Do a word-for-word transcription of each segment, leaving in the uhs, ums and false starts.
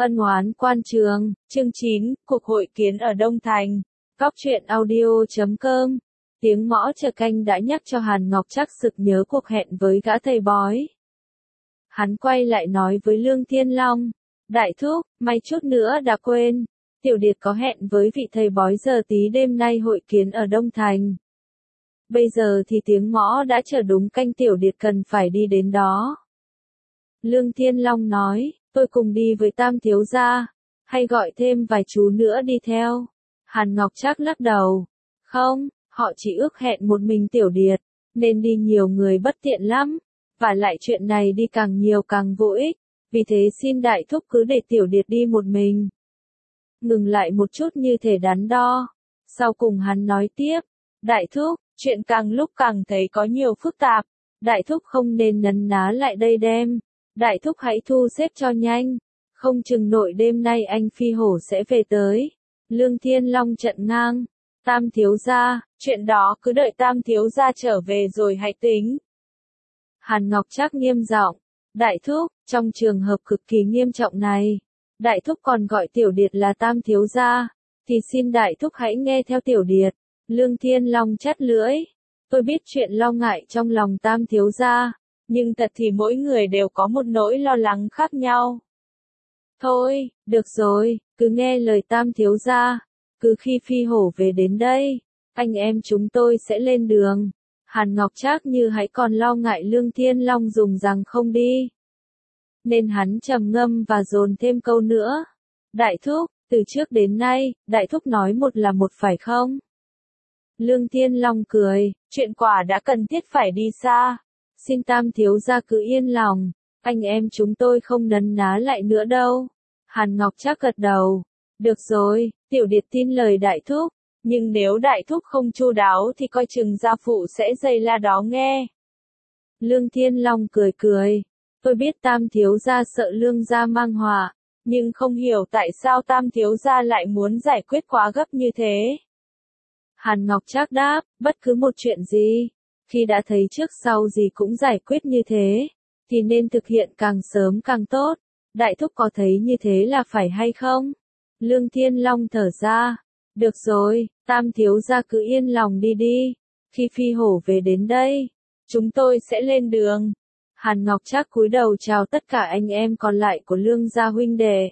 Ân oán quan trường, chương chín, cuộc hội kiến ở Đông Thành. Góc truyện audio chấm com. Tiếng mõ chờ canh đã nhắc cho Hàn Ngọc Trác sực nhớ cuộc hẹn với gã thầy bói. Hắn quay lại nói với Lương Thiên Long, đại thúc, may chút nữa đã quên, Tiểu Điệt có hẹn với vị thầy bói giờ tí đêm nay hội kiến ở Đông Thành. Bây giờ thì tiếng mõ đã chờ đúng canh, Tiểu Điệt cần phải đi đến đó. Lương Thiên Long nói, tôi cùng đi với Tam thiếu gia, hay gọi thêm vài chú nữa đi theo. Hàn Ngọc Trác lắc đầu, không, họ chỉ ước hẹn một mình Tiểu Điệt, nên đi nhiều người bất tiện lắm, và lại chuyện này đi càng nhiều càng vô ích, vì thế xin đại thúc cứ để Tiểu Điệt đi một mình. Ngừng lại một chút như thể đắn đo, sau cùng hắn nói tiếp, đại thúc, chuyện càng lúc càng thấy có nhiều phức tạp, đại thúc không nên nấn ná lại đây đem. Đại thúc hãy thu xếp cho nhanh, không chừng nội đêm nay anh Phi Hổ sẽ về tới. Lương Thiên Long trận ngang, Tam thiếu gia, chuyện đó cứ đợi Tam thiếu gia trở về rồi hãy tính. Hàn Ngọc Trác nghiêm giọng, đại thúc, trong trường hợp cực kỳ nghiêm trọng này, đại thúc còn gọi Tiểu Điệt là Tam thiếu gia, thì xin đại thúc hãy nghe theo Tiểu Điệt. Lương Thiên Long chắt lưỡi, tôi biết chuyện lo ngại trong lòng Tam thiếu gia. Nhưng thật thì mỗi người đều có một nỗi lo lắng khác nhau. Thôi, được rồi, cứ nghe lời Tam thiếu gia, cứ khi Phi Hổ về đến đây, anh em chúng tôi sẽ lên đường. Hàn Ngọc Trác như hãy còn lo ngại Lương Thiên Long dùng rằng không đi. Nên hắn trầm ngâm và dồn thêm câu nữa. Đại thúc, từ trước đến nay, đại thúc nói một là một phải không? Lương Thiên Long cười, chuyện quả đã cần thiết phải đi xa. Xin Tam thiếu gia cứ yên lòng, anh em chúng tôi không nấn ná lại nữa đâu. Hàn Ngọc Trác gật đầu. Được rồi, Tiểu Điệt tin lời đại thúc, nhưng nếu đại thúc không chu đáo thì coi chừng gia phụ sẽ dày la đó nghe. Lương Thiên Long cười cười. Tôi biết Tam thiếu gia sợ Lương gia mang họa, nhưng không hiểu tại sao Tam thiếu gia lại muốn giải quyết quá gấp như thế. Hàn Ngọc Trác đáp, bất cứ một chuyện gì, khi đã thấy trước sau gì cũng giải quyết như thế, thì nên thực hiện càng sớm càng tốt. Đại thúc có thấy như thế là phải hay không? Lương Thiên Long thở ra. Được rồi, Tam thiếu gia cứ yên lòng đi đi. Khi Phi Hổ về đến đây, chúng tôi sẽ lên đường. Hàn Ngọc Trác cúi đầu chào tất cả anh em còn lại của Lương gia huynh đệ.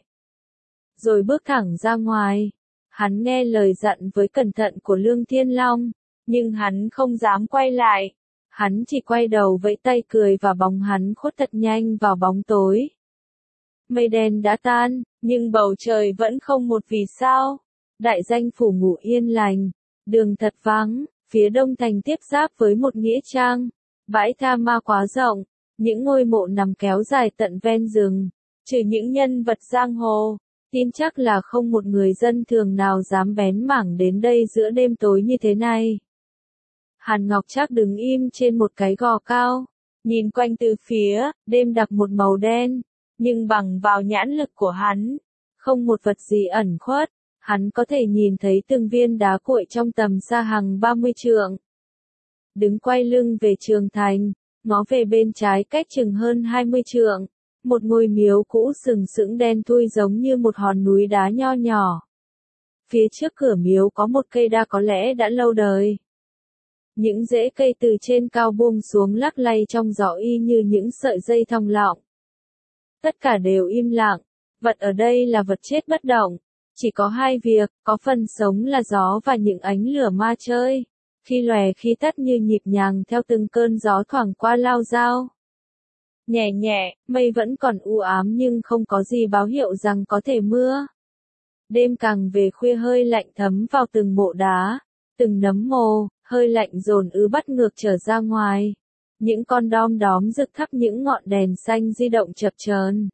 Rồi bước thẳng ra ngoài. Hắn nghe lời dặn với cẩn thận của Lương Thiên Long. Nhưng hắn không dám quay lại. Hắn chỉ quay đầu vẫy tay cười và bóng hắn khuất thật nhanh vào bóng tối. Mây đen đã tan, nhưng bầu trời vẫn không một vì sao. Đại danh phủ ngủ yên lành, đường thật vắng, phía đông thành tiếp giáp với một nghĩa trang. Bãi tha ma quá rộng, những ngôi mộ nằm kéo dài tận ven rừng. Trừ những nhân vật giang hồ, tin chắc là không một người dân thường nào dám bén mảng đến đây giữa đêm tối như thế này. Hàn Ngọc Trác đứng im trên một cái gò cao, nhìn quanh từ phía, đêm đặc một màu đen, nhưng bằng vào nhãn lực của hắn, không một vật gì ẩn khuất, hắn có thể nhìn thấy từng viên đá cuội trong tầm xa hàng ba mươi trượng. Đứng quay lưng về Trường Thành, ngó về bên trái cách chừng hơn hai mươi trượng, một ngôi miếu cũ sừng sững đen thui giống như một hòn núi đá nho nhỏ. Phía trước cửa miếu có một cây đa có lẽ đã lâu đời. Những rễ cây từ trên cao buông xuống lắc lay trong gió y như những sợi dây thong lọng. Tất cả đều im lặng, vật ở đây là vật chết bất động. Chỉ có hai việc, có phần sống là gió và những ánh lửa ma chơi, khi lòe khi tắt như nhịp nhàng theo từng cơn gió thoảng qua lao dao. Nhẹ nhẹ, mây vẫn còn u ám nhưng không có gì báo hiệu rằng có thể mưa. Đêm càng về khuya hơi lạnh thấm vào từng mộ đá, từng nấm mồ, hơi lạnh dồn ứ bắt ngược trở ra ngoài. Những con đom đóm rực thắp những ngọn đèn xanh di động chập chờn,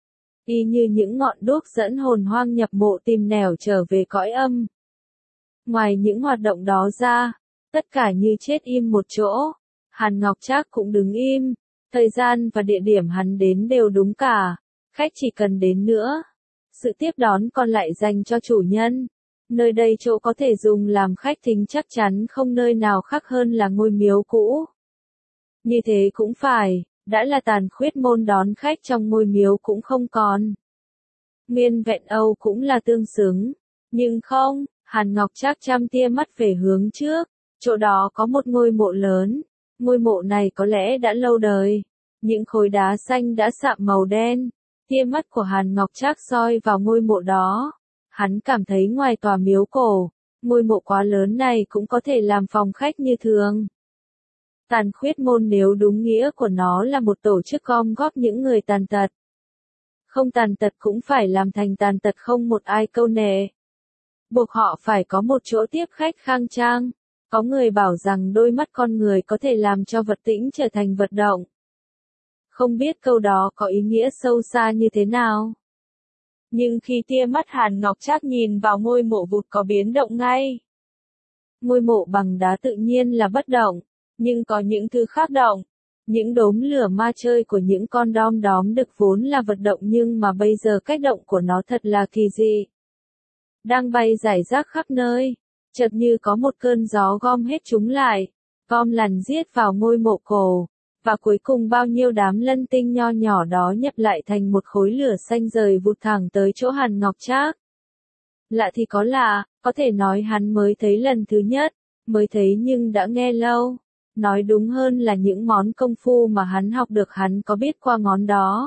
y như những ngọn đuốc dẫn hồn hoang nhập mộ tìm nẻo trở về cõi âm. Ngoài những hoạt động đó ra, tất cả như chết im một chỗ. Hàn Ngọc Trác cũng đứng im, thời gian và địa điểm hắn đến đều đúng cả, khách chỉ cần đến nữa. Sự tiếp đón còn lại dành cho chủ nhân. Nơi đây chỗ có thể dùng làm khách thính chắc chắn không nơi nào khác hơn là ngôi miếu cũ. Như thế cũng phải, đã là tàn khuyết môn đón khách trong ngôi miếu cũng không còn. nguyên vẹn Âu cũng là tương xứng. Nhưng không, Hàn Ngọc Trác chăm tia mắt về hướng trước, chỗ đó có một ngôi mộ lớn, ngôi mộ này có lẽ đã lâu đời, những khối đá xanh đã sạm màu đen, tia mắt của Hàn Ngọc Trác soi vào ngôi mộ đó, hắn cảm thấy ngoài tòa miếu cổ, ngôi mộ quá lớn này cũng có thể làm phòng khách như thường. Tàn khuyết môn nếu đúng nghĩa của nó là một tổ chức gom góp những người tàn tật. Không tàn tật cũng phải làm thành tàn tật không một ai câu nệ. Buộc họ phải có một chỗ tiếp khách khang trang. Có người bảo rằng đôi mắt con người có thể làm cho vật tĩnh trở thành vật động. Không biết câu đó có ý nghĩa sâu xa như thế nào. Nhưng khi tia mắt Hàn Ngọc Trác nhìn vào ngôi mộ vụt có biến động ngay. Ngôi mộ bằng đá tự nhiên là bất động, nhưng có những thứ khác động. Những đốm lửa ma chơi của những con đom đóm đực vốn là vật động nhưng mà bây giờ cách động của nó thật là kỳ dị. Đang bay rải rác khắp nơi, chợt như có một cơn gió gom hết chúng lại, gom lằn giết vào ngôi mộ cổ, và cuối cùng bao nhiêu đám lân tinh nho nhỏ đó nhập lại thành một khối lửa xanh rời vụt thẳng tới chỗ Hàn Ngọc Trác. Lạ thì có lạ, có thể nói hắn mới thấy lần thứ nhất, mới thấy nhưng đã nghe lâu. Nói đúng hơn là những món công phu mà hắn học được hắn có biết qua ngón đó.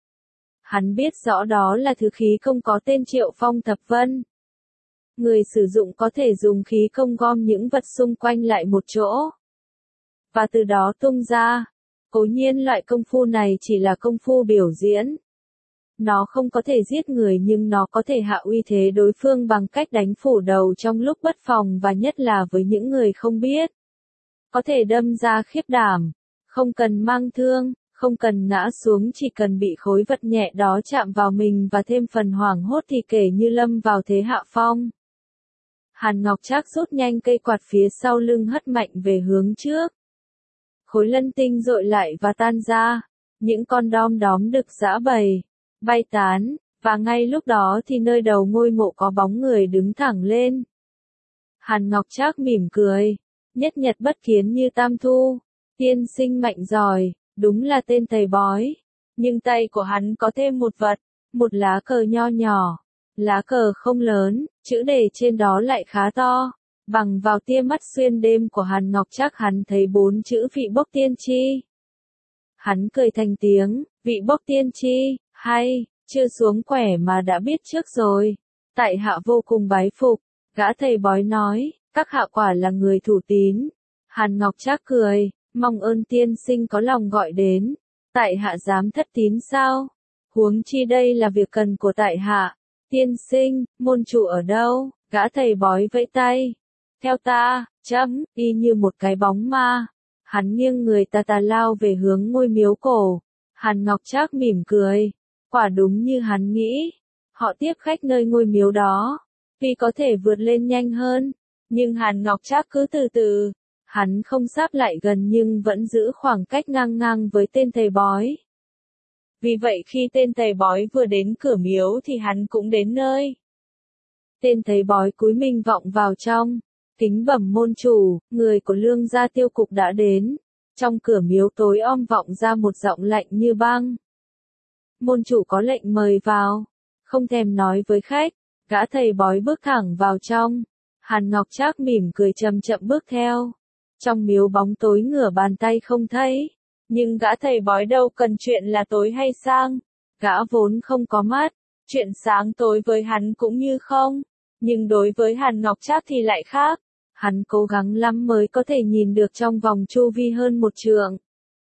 Hắn biết rõ đó là thứ khí công có tên Triệu Phong Thập Vân. Người sử dụng có thể dùng khí công gom những vật xung quanh lại một chỗ. Và từ đó tung ra. Cố nhiên loại công phu này chỉ là công phu biểu diễn. Nó không có thể giết người nhưng nó có thể hạ uy thế đối phương bằng cách đánh phủ đầu trong lúc bất phòng và nhất là với những người không biết. Có thể đâm ra khiếp đảm, không cần mang thương, không cần ngã xuống chỉ cần bị khối vật nhẹ đó chạm vào mình và thêm phần hoảng hốt thì kể như lâm vào thế hạ phong. Hàn Ngọc Trác rút nhanh cây quạt phía sau lưng hất mạnh về hướng trước. Khối lân tinh dội lại và tan ra, những con đom đóm đực giã bầy, bay tán, và ngay lúc đó thì nơi đầu ngôi mộ có bóng người đứng thẳng lên. Hàn Ngọc Trác mỉm cười. Nhất nhật bất kiến như tam thu, tiên sinh mạnh giỏi, đúng là tên thầy bói. Nhưng tay của hắn có thêm một vật, một lá cờ nho nhỏ. Lá cờ không lớn, chữ đề trên đó lại khá to. Bằng vào tia mắt xuyên đêm của Hàn Ngọc Trác hắn thấy bốn chữ vị bốc tiên tri. Hắn cười thành tiếng, vị bốc tiên tri, hay, chưa xuống quẻ mà đã biết trước rồi. Tại hạ vô cùng bái phục, gã thầy bói nói. Các hạ quả là người thủ tín. Hàn Ngọc Trác cười, mong ơn tiên sinh có lòng gọi đến. Tại hạ dám thất tín sao? Huống chi đây là việc cần của tại hạ. Tiên sinh, môn chủ ở đâu? Gã thầy bói vẫy tay. Theo ta, chấm, y như một cái bóng ma. Hắn nghiêng người tà tà lao về hướng ngôi miếu cổ. Hàn Ngọc Trác mỉm cười. Quả đúng như hắn nghĩ. Họ tiếp khách nơi ngôi miếu đó. Vì có thể vượt lên nhanh hơn. Nhưng Hàn Ngọc Trác cứ từ từ, hắn không sáp lại gần nhưng vẫn giữ khoảng cách ngang ngang với tên thầy bói. Vì vậy khi tên thầy bói vừa đến cửa miếu thì hắn cũng đến nơi. Tên thầy bói cúi mình vọng vào trong, kính bẩm môn chủ, người của Lương gia tiêu cục đã đến. Trong cửa miếu tối om vọng ra một giọng lạnh như băng. Môn chủ có lệnh mời vào, không thèm nói với khách, gã thầy bói bước thẳng vào trong. Hàn Ngọc Trác mỉm cười chậm chậm bước theo. Trong miếu bóng tối ngửa bàn tay không thấy. Nhưng gã thầy bói đâu cần chuyện là tối hay sang. Gã vốn không có mắt. Chuyện sáng tối với hắn cũng như không. Nhưng đối với Hàn Ngọc Trác thì lại khác. Hắn cố gắng lắm mới có thể nhìn được trong vòng chu vi hơn một trượng.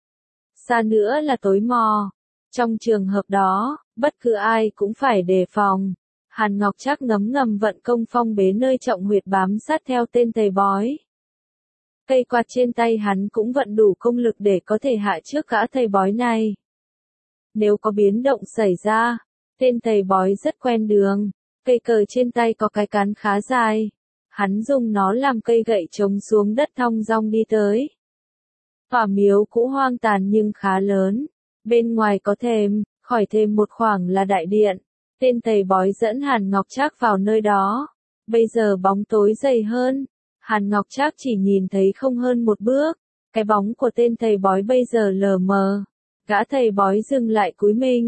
Xa nữa là tối mò. Trong trường hợp đó, bất cứ ai cũng phải đề phòng. Hàn Ngọc Trác ngấm ngầm vận công phong bế nơi trọng huyệt bám sát theo tên thầy bói. Cây quạt trên tay hắn cũng vận đủ công lực để có thể hạ trước gã thầy bói này. Nếu có biến động xảy ra, tên thầy bói rất quen đường, cây cờ trên tay có cái cán khá dài. Hắn dùng nó làm cây gậy chống xuống đất thong dong đi tới. Tòa miếu cũ hoang tàn nhưng khá lớn, bên ngoài có thềm, khỏi thềm một khoảng là đại điện. Tên thầy bói dẫn Hàn Ngọc Trác vào nơi đó. Bây giờ bóng tối dày hơn. Hàn Ngọc Trác chỉ nhìn thấy không hơn một bước. Cái bóng của tên thầy bói bây giờ lờ mờ. Gã thầy bói dừng lại cúi mình.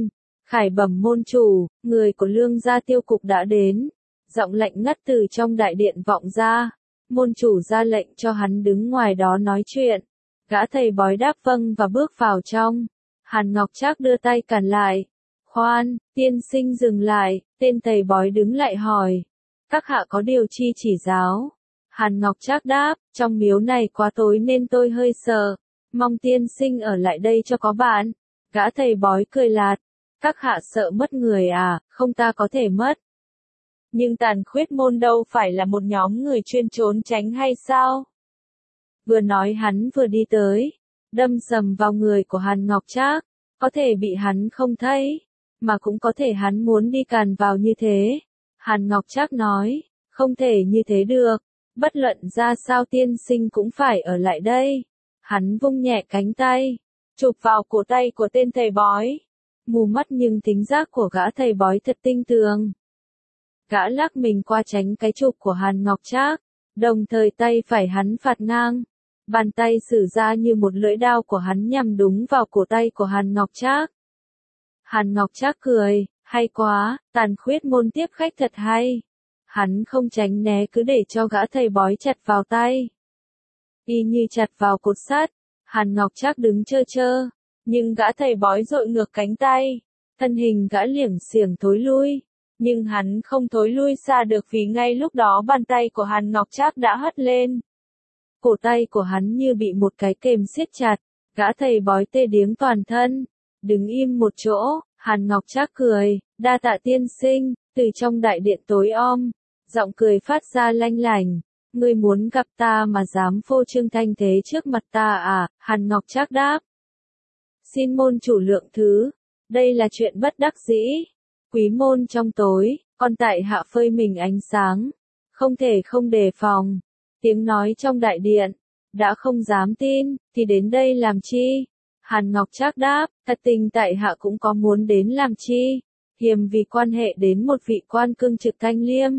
Khải bẩm môn chủ, người của Lương gia tiêu cục đã đến. Giọng lạnh ngắt từ trong đại điện vọng ra. Môn chủ ra lệnh cho hắn đứng ngoài đó nói chuyện. Gã thầy bói đáp vâng và bước vào trong. Hàn Ngọc Trác đưa tay cản lại. Khoan, tiên sinh dừng lại, tên thầy bói đứng lại hỏi. Các hạ có điều chi chỉ giáo? Hàn Ngọc Trác đáp, trong miếu này quá tối nên tôi hơi sợ. Mong tiên sinh ở lại đây cho có bạn. Gã thầy bói cười lạt. Các hạ sợ mất người à, không ta có thể mất. Nhưng Tàn Khuyết môn đâu phải là một nhóm người chuyên trốn tránh hay sao? Vừa nói hắn vừa đi tới, đâm sầm vào người của Hàn Ngọc Trác, có thể bị hắn không thấy, mà cũng có thể hắn muốn đi càn vào như thế. Hàn Ngọc Trác nói, không thể như thế được, bất luận ra sao tiên sinh cũng phải ở lại đây. Hắn vung nhẹ cánh tay, chụp vào cổ tay của tên thầy bói. Mù mắt nhưng tính giác của gã thầy bói thật tinh tường. Gã lắc mình qua tránh cái chụp của Hàn Ngọc Trác, đồng thời tay phải hắn phạt ngang. Bàn tay sử ra như một lưỡi đao của hắn nhằm đúng vào cổ tay của Hàn Ngọc Trác. Hàn Ngọc Trác cười, hay quá, Tàn Khuyết môn tiếp khách thật hay. Hắn không tránh né cứ để cho gã thầy bói chặt vào tay. Y như chặt vào cột sắt, Hàn Ngọc Trác đứng chơ chơ, nhưng gã thầy bói dội ngược cánh tay, thân hình gã liểng xiểng thối lui. Nhưng hắn không thối lui xa được vì ngay lúc đó bàn tay của Hàn Ngọc Trác đã hất lên. Cổ tay của hắn như bị một cái kềm siết chặt, gã thầy bói tê điếng toàn thân, đứng im một chỗ. Hàn Ngọc Trác cười, đa tạ tiên sinh, từ trong đại điện tối om, giọng cười phát ra lanh lảnh, ngươi muốn gặp ta mà dám phô trương thanh thế trước mặt ta à? Hàn Ngọc Trác đáp, xin môn chủ lượng thứ, đây là chuyện bất đắc dĩ. Quý môn trong tối, còn tại hạ phơi mình ánh sáng, không thể không đề phòng. Tiếng nói trong đại điện, đã không dám tin, thì đến đây làm chi? Hàn Ngọc Trác đáp, thật tình tại hạ cũng có muốn đến làm chi, hiềm vì quan hệ đến một vị quan cương trực Thanh Liêm,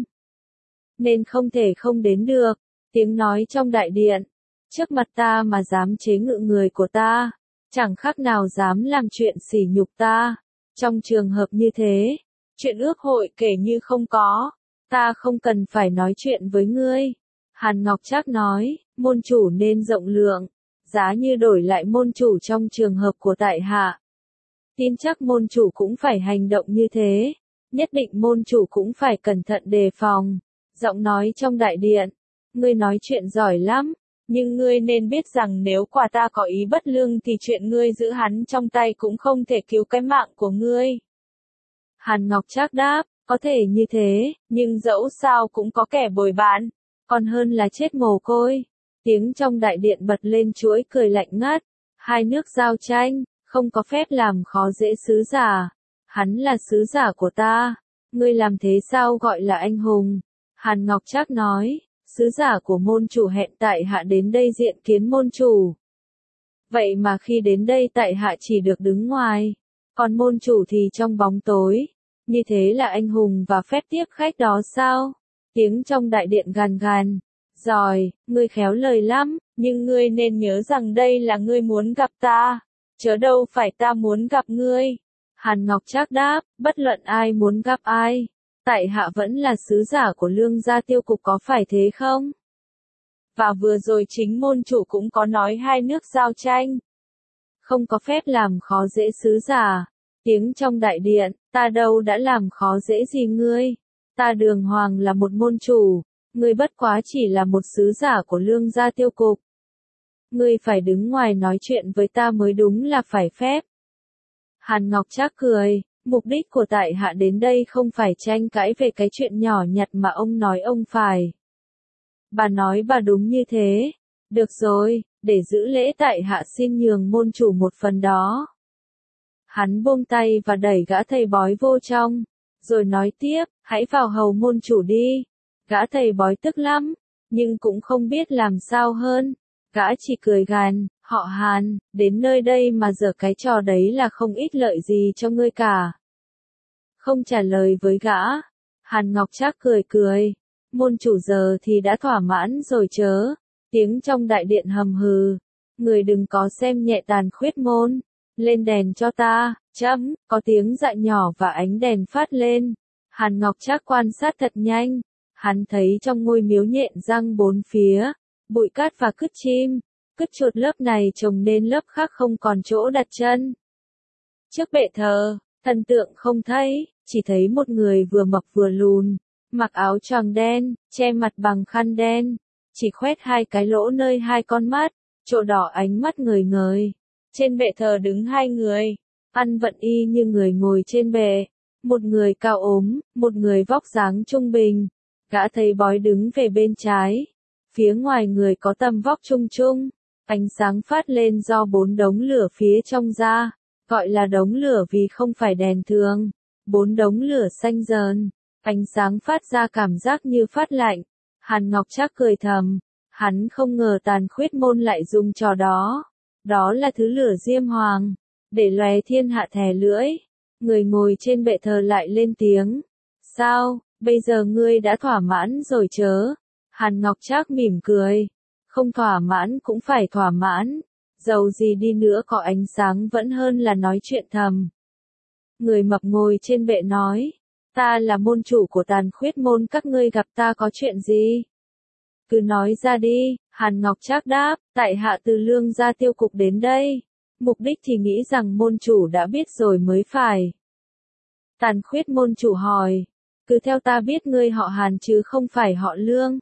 nên không thể không đến được. Tiếng nói trong đại điện, trước mặt ta mà dám chế ngự người của ta, chẳng khác nào dám làm chuyện sỉ nhục ta. Trong trường hợp như thế, chuyện ước hội kể như không có, ta không cần phải nói chuyện với ngươi. Hàn Ngọc Trác nói, môn chủ nên rộng lượng, giá như đổi lại môn chủ trong trường hợp của tại hạ. Tin chắc môn chủ cũng phải hành động như thế, nhất định môn chủ cũng phải cẩn thận đề phòng. Giọng nói trong đại điện, ngươi nói chuyện giỏi lắm, nhưng ngươi nên biết rằng nếu quả ta có ý bất lương thì chuyện ngươi giữ hắn trong tay cũng không thể cứu cái mạng của ngươi. Hàn Ngọc Trác đáp, có thể như thế, nhưng dẫu sao cũng có kẻ bồi bán, còn hơn là chết mồ côi. Tiếng trong đại điện bật lên chuỗi cười lạnh ngắt, hai nước giao tranh, không có phép làm khó dễ sứ giả. Hắn là sứ giả của ta, ngươi làm thế sao gọi là anh hùng? Hàn Ngọc Trác nói, sứ giả của môn chủ hẹn tại hạ đến đây diện kiến môn chủ. Vậy mà khi đến đây tại hạ chỉ được đứng ngoài, còn môn chủ thì trong bóng tối. Như thế là anh hùng và phép tiếp khách đó sao? Tiếng trong đại điện gàn gàn. Rồi, ngươi khéo lời lắm, nhưng ngươi nên nhớ rằng đây là ngươi muốn gặp ta, chớ đâu phải ta muốn gặp ngươi. Hàn Ngọc Trác đáp, bất luận ai muốn gặp ai, tại hạ vẫn là sứ giả của Lương gia tiêu cục, có phải thế không? Và vừa rồi chính môn chủ cũng có nói hai nước giao tranh, không có phép làm khó dễ sứ giả. Tiếng trong đại điện, ta đâu đã làm khó dễ gì ngươi, ta đường hoàng là một môn chủ, ngươi bất quá chỉ là một sứ giả của Lương gia tiêu cục. Ngươi phải đứng ngoài nói chuyện với ta mới đúng là phải phép. Hàn Ngọc Trác cười, mục đích của tại hạ đến đây không phải tranh cãi về cái chuyện nhỏ nhặt mà ông nói ông phải. Bà nói bà đúng như thế. Được rồi, để giữ lễ tại hạ xin nhường môn chủ một phần đó. Hắn buông tay và đẩy gã thầy bói vô trong, rồi nói tiếp, hãy vào hầu môn chủ đi. Gã thầy bói tức lắm, nhưng cũng không biết làm sao hơn. Gã chỉ cười gàn, họ Hàn, đến nơi đây mà giở cái trò đấy là không ít lợi gì cho ngươi cả. Không trả lời với gã, Hàn Ngọc Trác cười cười, môn chủ giờ thì đã thỏa mãn rồi chớ. Tiếng trong đại điện hầm hừ, người đừng có xem nhẹ Tàn Khuyết môn, lên đèn cho ta. Chấm, có tiếng dạ nhỏ và ánh đèn phát lên. Hàn Ngọc Trác quan sát thật nhanh. Hắn thấy trong ngôi miếu nhện răng bốn phía, bụi cát và cứt chim, cứt chuột lớp này chồng lên lớp khác không còn chỗ đặt chân. Trước bệ thờ, thần tượng không thấy, chỉ thấy một người vừa mập vừa lùn, mặc áo choàng đen, che mặt bằng khăn đen, chỉ khoét hai cái lỗ nơi hai con mắt, chỗ đỏ ánh mắt ngời ngời. Trên bệ thờ đứng hai người, ăn vận y như người ngồi trên bệ, một người cao ốm, một người vóc dáng trung bình. Gã thầy bói đứng về bên trái, phía ngoài người có tầm vóc trung trung, ánh sáng phát lên do bốn đống lửa phía trong ra, gọi là đống lửa vì không phải đèn thường, bốn đống lửa xanh dờn, ánh sáng phát ra cảm giác như phát lạnh. Hàn Ngọc Trác cười thầm, hắn không ngờ Tàn Khuyết Môn lại dùng trò đó, đó là thứ lửa diêm hoàng, để lóe thiên hạ thè lưỡi. Người ngồi trên bệ thờ lại lên tiếng, sao? Bây giờ ngươi đã thỏa mãn rồi chớ? Hàn Ngọc Trác mỉm cười. Không thỏa mãn cũng phải thỏa mãn. Dầu gì đi nữa có ánh sáng vẫn hơn là nói chuyện thầm. Người mập ngồi trên bệ nói. Ta là môn chủ của Tàn Khuyết Môn, các ngươi gặp ta có chuyện gì? Cứ nói ra đi. Hàn Ngọc Trác đáp. Tại hạ từ Lương Gia Tiêu Cục đến đây. Mục đích thì nghĩ rằng môn chủ đã biết rồi mới phải. Tàn Khuyết Môn chủ hỏi. Cứ theo ta biết ngươi họ Hàn chứ không phải họ Lương.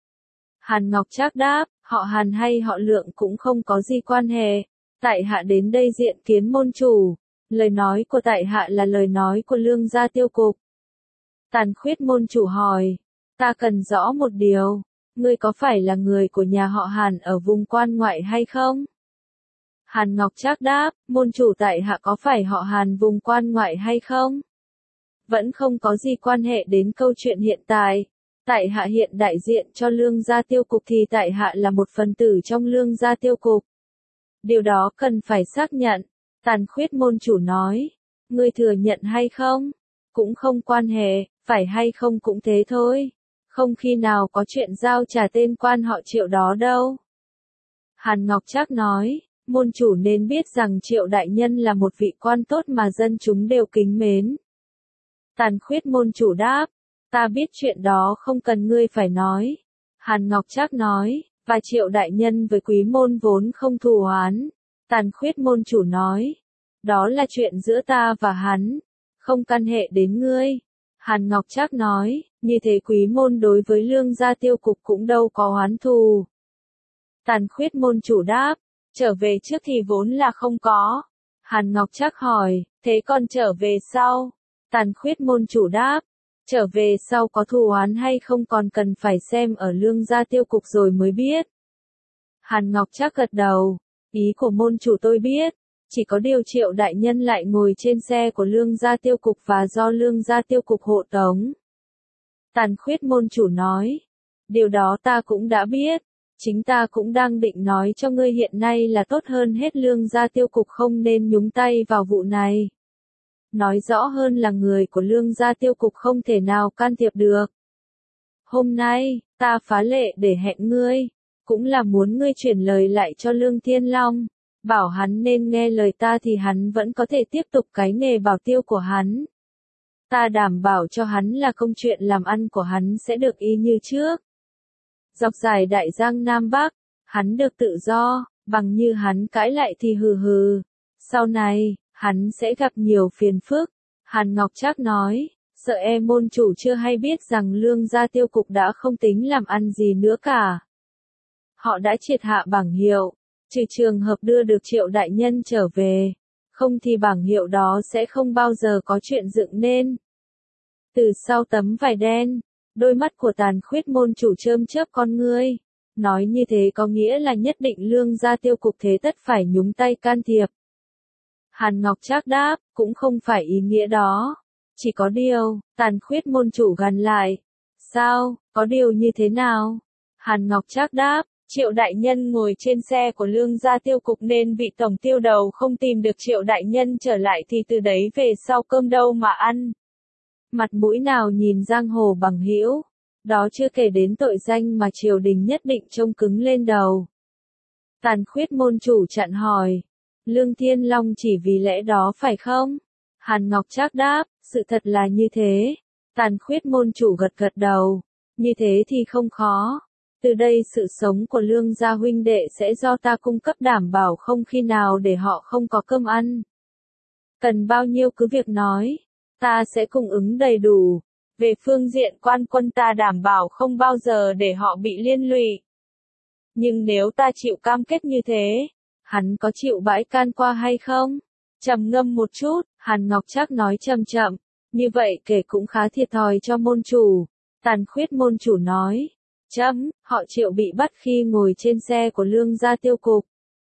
Hàn Ngọc Trác đáp, họ Hàn hay họ Lượng cũng không có gì quan hệ. Tại hạ đến đây diện kiến môn chủ. Lời nói của tại hạ là lời nói của Lương Gia Tiêu Cục. Tàn Khuyết Môn chủ hỏi, ta cần rõ một điều, ngươi có phải là người của nhà họ Hàn ở vùng quan ngoại hay không? Hàn Ngọc Trác đáp, môn chủ tại hạ có phải họ Hàn vùng quan ngoại hay không? Vẫn không có gì quan hệ đến câu chuyện hiện tại. Tại hạ hiện đại diện cho Lương Gia Tiêu Cục thì tại hạ là một phần tử trong Lương Gia Tiêu Cục. Điều đó cần phải xác nhận. Tàn Khuyết Môn chủ nói. Ngươi thừa nhận hay không? Cũng không quan hệ, phải hay không cũng thế thôi. Không khi nào có chuyện giao trả tên quan họ Triệu đó đâu. Hàn Ngọc Trác nói. Môn chủ nên biết rằng Triệu đại nhân là một vị quan tốt mà dân chúng đều kính mến. Tàn Khuyết Môn chủ đáp, ta biết chuyện đó không cần ngươi phải nói. Hàn Ngọc Trác nói, và Triệu đại nhân với Quý môn vốn không thù oán. Tàn Khuyết Môn chủ nói, đó là chuyện giữa ta và hắn, không căn hệ đến ngươi. Hàn Ngọc Trác nói, như thế Quý môn đối với Lương Gia Tiêu Cục cũng đâu có oán thù. Tàn Khuyết Môn chủ đáp, trở về trước thì vốn là không có. Hàn Ngọc Trác hỏi, thế còn trở về sau? Tàn Khuyết Môn chủ đáp, trở về sau có thù oán hay không còn cần phải xem ở Lương Gia Tiêu Cục rồi mới biết. Hàn Ngọc Trác gật đầu, ý của môn chủ tôi biết, chỉ có điều Triệu đại nhân lại ngồi trên xe của Lương Gia Tiêu Cục và do Lương Gia Tiêu Cục hộ tống. Tàn Khuyết Môn chủ nói, điều đó ta cũng đã biết, chính ta cũng đang định nói cho ngươi hiện nay là tốt hơn hết Lương Gia Tiêu Cục không nên nhúng tay vào vụ này. Nói rõ hơn là người của Lương Gia Tiêu Cục không thể nào can thiệp được. Hôm nay, ta phá lệ để hẹn ngươi, cũng là muốn ngươi chuyển lời lại cho Lương Thiên Long, bảo hắn nên nghe lời ta thì hắn vẫn có thể tiếp tục cái nghề bảo tiêu của hắn. Ta đảm bảo cho hắn là công chuyện làm ăn của hắn sẽ được y như trước. Dọc dài đại giang Nam Bắc, hắn được tự do, bằng như hắn cãi lại thì hừ hừ. Sau này, hắn sẽ gặp nhiều phiền phức. Hàn Ngọc Trác nói, sợ e môn chủ chưa hay biết rằng Lương Gia Tiêu Cục đã không tính làm ăn gì nữa cả. Họ đã triệt hạ bảng hiệu, trừ trường hợp đưa được Triệu đại nhân trở về, không thì bảng hiệu đó sẽ không bao giờ có chuyện dựng nên. Từ sau tấm vải đen, đôi mắt của Tàn Khuyết Môn chủ chớm chớp con ngươi, nói như thế có nghĩa là nhất định Lương Gia Tiêu Cục thế tất phải nhúng tay can thiệp. Hàn Ngọc Trác đáp, cũng không phải ý nghĩa đó. Chỉ có điều, Tàn Khuyết Môn chủ gằn lại. Sao, có điều như thế nào? Hàn Ngọc Trác đáp, Triệu đại nhân ngồi trên xe của Lương Gia Tiêu Cục nên vị tổng tiêu đầu không tìm được Triệu đại nhân trở lại thì từ đấy về sau cơm đâu mà ăn. Mặt mũi nào nhìn giang hồ bằng hữu, đó chưa kể đến tội danh mà triều đình nhất định trông cứng lên đầu. Tàn Khuyết Môn chủ chặn hỏi. Lương Thiên Long chỉ vì lẽ đó phải không? Hàn Ngọc Trác đáp, sự thật là như thế. Tàn Khuyết môn chủ gật gật đầu. Như thế thì không khó. Từ đây sự sống của Lương gia huynh đệ sẽ do ta cung cấp, đảm bảo không khi nào để họ không có cơm ăn. Cần bao nhiêu cứ việc nói, ta sẽ cung ứng đầy đủ. Về phương diện quan quân ta đảm bảo không bao giờ để họ bị liên lụy. Nhưng nếu ta chịu cam kết như thế, hắn có chịu bãi can qua hay không? Trầm ngâm một chút, Hàn Ngọc Trác nói chậm chậm, như vậy kể cũng khá thiệt thòi cho môn chủ. Tàn Khuyết môn chủ nói, chấm, họ chịu bị bắt khi ngồi trên xe của Lương gia tiêu cục.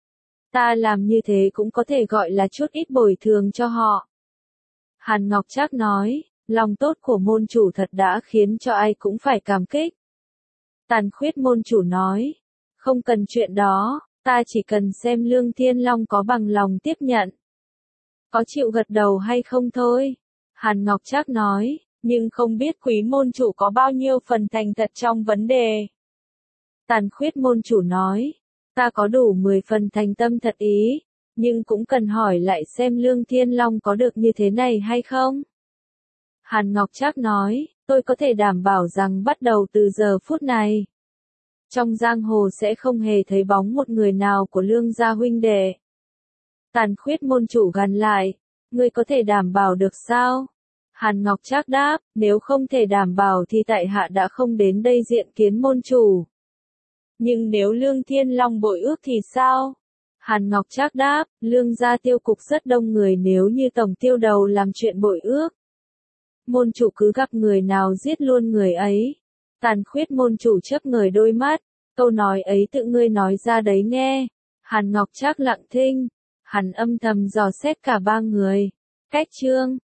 Ta làm như thế cũng có thể gọi là chút ít bồi thường cho họ. Hàn Ngọc Trác nói, lòng tốt của môn chủ thật đã khiến cho ai cũng phải cảm kích. Tàn Khuyết môn chủ nói, không cần chuyện đó, ta chỉ cần xem Lương Thiên Long có bằng lòng tiếp nhận. Có chịu gật đầu hay không thôi. Hàn Ngọc Trác nói, nhưng không biết quý môn chủ có bao nhiêu phần thành thật trong vấn đề. Tàn Khuyết môn chủ nói, ta có đủ mười phần thành tâm thật ý, nhưng cũng cần hỏi lại xem Lương Thiên Long có được như thế này hay không. Hàn Ngọc Trác nói, tôi có thể đảm bảo rằng bắt đầu từ giờ phút này, trong giang hồ sẽ không hề thấy bóng một người nào của Lương gia huynh đệ. Tàn Khuyết môn chủ gằn lại, ngươi có thể đảm bảo được sao? Hàn Ngọc Trác đáp, nếu không thể đảm bảo thì tại hạ đã không đến đây diện kiến môn chủ. Nhưng nếu Lương Thiên Long bội ước thì sao? Hàn Ngọc Trác đáp, Lương gia tiêu cục rất đông người, nếu như tổng tiêu đầu làm chuyện bội ước, môn chủ cứ gặp người nào giết luôn người ấy. Tàn Khuyết môn chủ chớp ngời đôi mắt, câu nói ấy tự ngươi nói ra đấy nghe. Hàn Ngọc Trác lặng thinh, hắn âm thầm dò xét cả ba người. Cách chương